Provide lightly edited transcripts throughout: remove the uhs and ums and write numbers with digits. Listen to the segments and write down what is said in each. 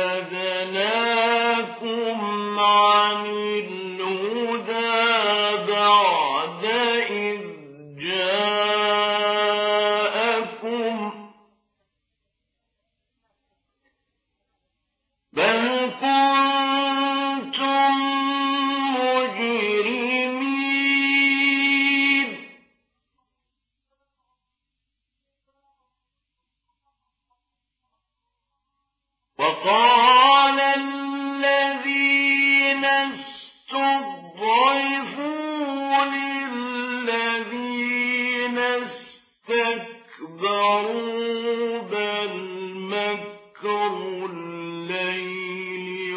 صدناكم عن الهدى بعد إذ جاءكم بل كنتم مجرمين وقال الذين استضعفوا للذين استكبروا بل مكروا الليل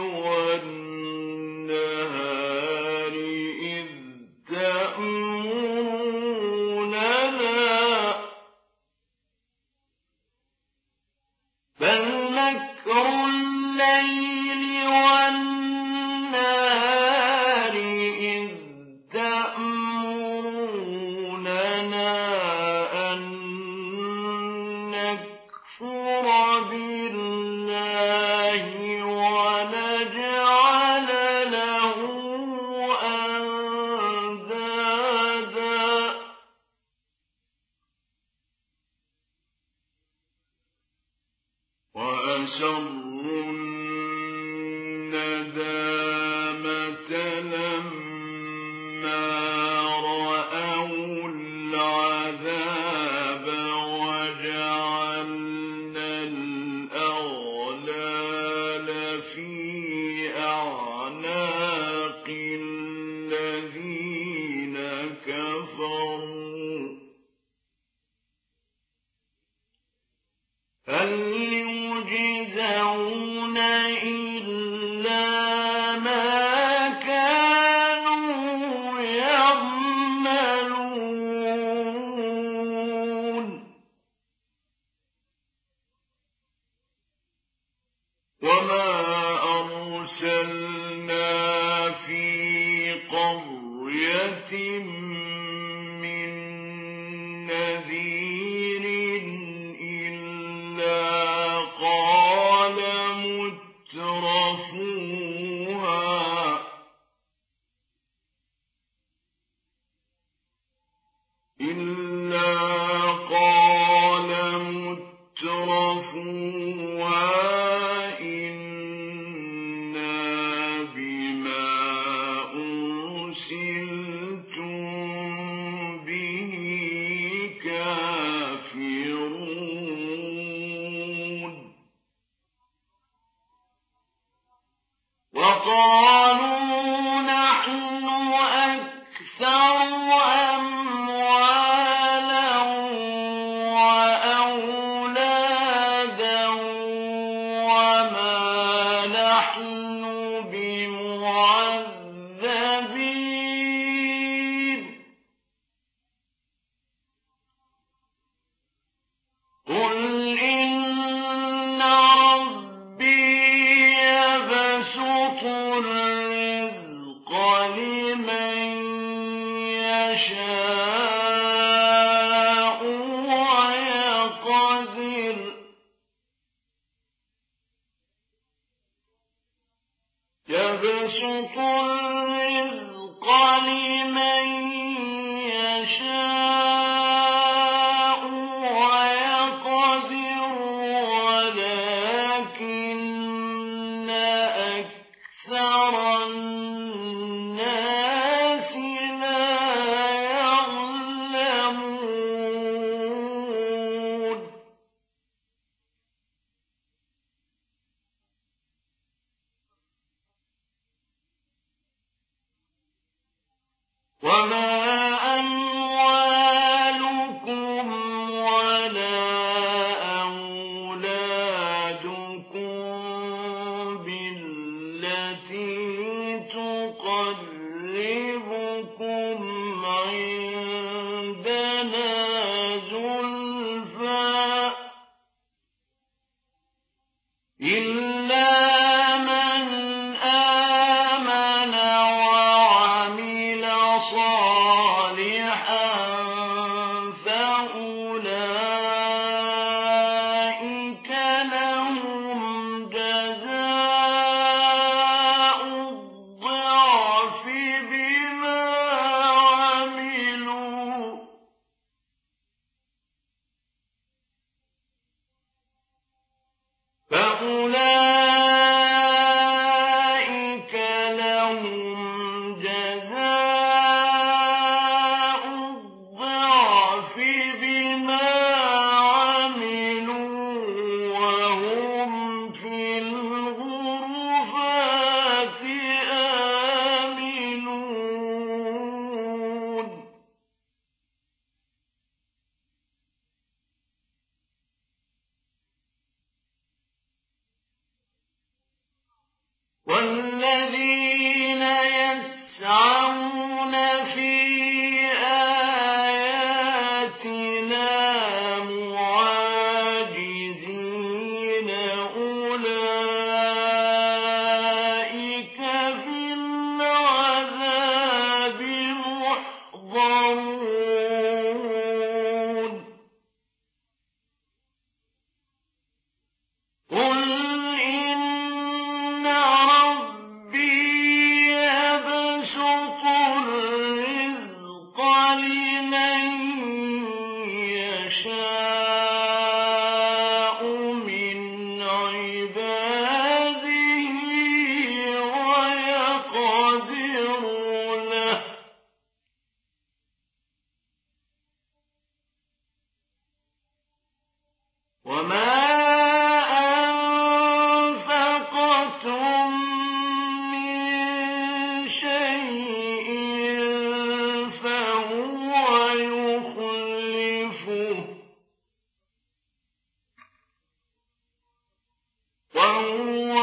والنهار إذ تأمروننا بل مكر الليل والنهار إذ تأمروننا أن نكفر بالله ونجعل له أندادا وأسروا الندامة لما رأوا العذاب وجعلنا الأغلال في أعناق الذين كفروا هل يجزون إلا ما كانوا يعملون وما أرسلنا في قرية من نذير قال مترفوها إنا بما أرسلتم به كافرون وقالوا نحن أكثر أموالا وأولادا وما نحن بمعذبين قل إن ربي يبسط الرزق لمن يشاء ويقدر يبسط الرزق لمن يشاء ويقدر ولكن أكثر الناس لا يعلمون وما أموالكم ولا أولادكم بالتي تقربكم عندنا زلفى إلا من آمن وعمل صالحا والذين يسعون في آياتنا معاجزين أولئك في العذاب محضرون قل إن ربي يبسط الرزق لمن يشاء من عباده ويقدر له وما أنفقتم من شيء فهو يخلفه وهو